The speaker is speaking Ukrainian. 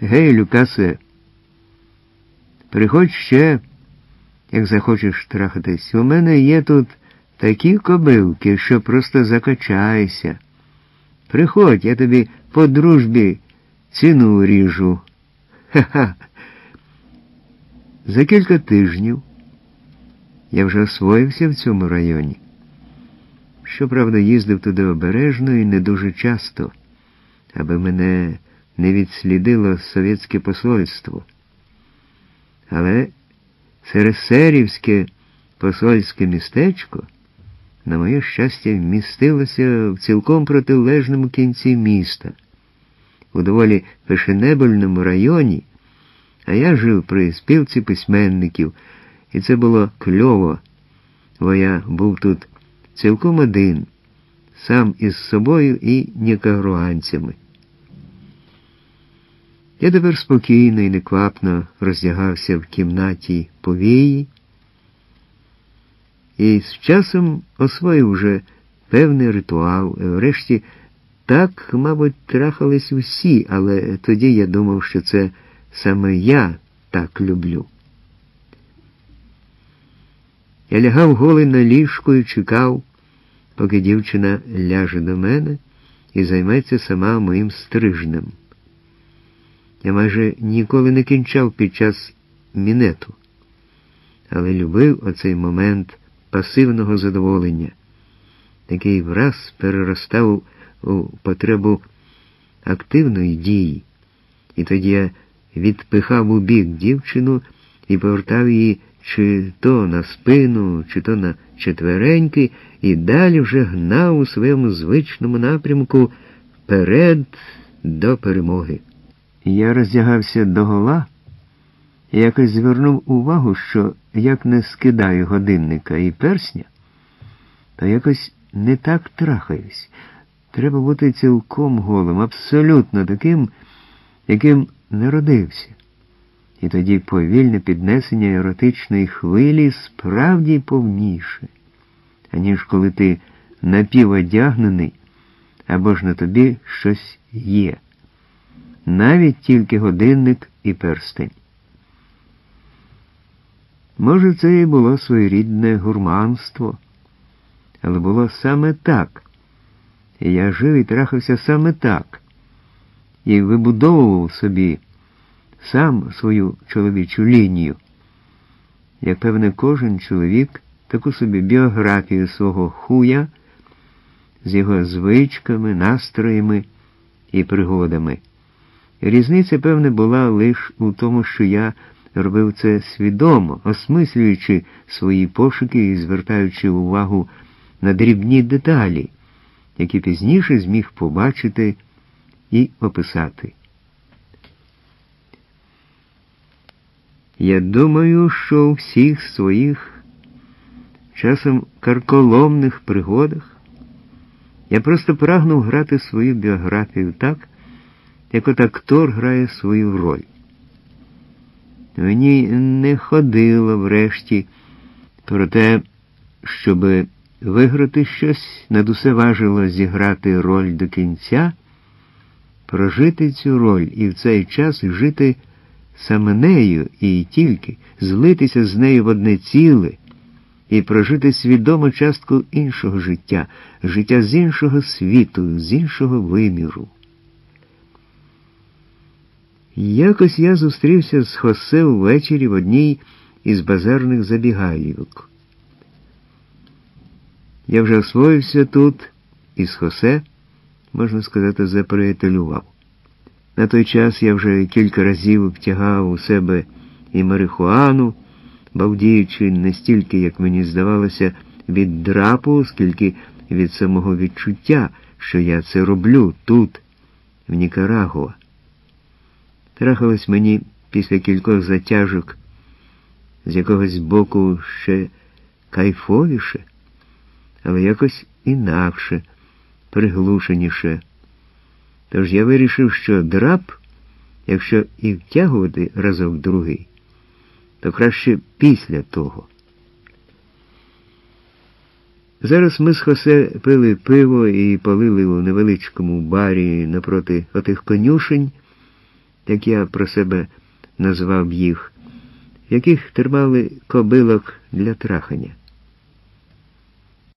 Гей, Люкасе, приходь ще, як захочеш трахатись. У мене є тут такі кобилки, що просто закачайся. Приходь, я тобі по дружбі ціну ріжу. Ха-ха. За кілька тижнів я вже освоївся в цьому районі. Щоправда, їздив туди обережно і не дуже часто, аби мене не відслідило совєтське посольство. Але Сересерівське посольське містечко, на моє щастя, вмістилося в цілком протилежному кінці міста, у доволі фешенебельному районі, а я жив при спілці письменників, і це було кльово, бо я був тут цілком один, сам із собою і нікарагуанцями. Я тепер спокійно і неквапно роздягався в кімнаті повії і з часом освоїв уже певний ритуал. Врешті, так, мабуть, трахались усі, але тоді я думав, що це саме я так люблю. Я лягав голий на ліжку і чекав, поки дівчина ляже до мене і займеться сама моїм стрижнем. Я майже ніколи не кінчав під час мінету, але любив оцей момент пасивного задоволення, який враз переростав у потребу активної дії. І тоді я відпихав у бік дівчину і повертав її чи то на спину, чи то на четвереньки, і далі вже гнав у своєму звичному напрямку вперед до перемоги. Я роздягався догола і якось звернув увагу, що як не скидаю годинника і персня, то якось не так трахаюсь. Треба бути цілком голим, абсолютно таким, яким народився. І тоді повільне піднесення еротичної хвилі справді повніше, аніж коли ти напіводягнений або ж на тобі щось є. Навіть тільки годинник і перстень. Може, це і було своєрідне гурманство, але було саме так. І я жив і трахався саме так. І вибудовував собі сам свою чоловічу лінію. Як певне, кожен чоловік таку собі біографію свого хуя з його звичками, настроями і пригодами. Різниця, певне, була лише у тому, що я робив це свідомо, осмислюючи свої пошуки і звертаючи увагу на дрібні деталі, які пізніше зміг побачити і описати. Я думаю, що у всіх своїх часом карколомних пригодах я просто прагнув грати свою біографію так, як от актор грає свою роль. Мені не ходило врешті про те, щоб виграти щось, над усе важило зіграти роль до кінця, прожити цю роль і в цей час жити саме нею і тільки, злитися з нею в одне ціле і прожити свідому частку іншого життя, життя з іншого світу, з іншого виміру. Якось я зустрівся з Хосе ввечері в одній із базарних забігайлівок. Я вже освоївся тут і з Хосе, можна сказати, заприятелював. На той час я вже кілька разів втягав у себе і марихуану, балдіючи не стільки, як мені здавалося, від драпу, скільки від самого відчуття, що я це роблю тут, в Нікарагуа. Трахалось мені після кількох затяжок з якогось боку ще кайфовіше, але якось інакше, приглушеніше. Тож я вирішив, що драп, якщо і втягувати разок другий, то краще після того. Зараз ми з Хосе пили пиво і палили у невеличкому барі напроти отих конюшень, як я про себе назвав їх, в яких тримали кобилок для трахання.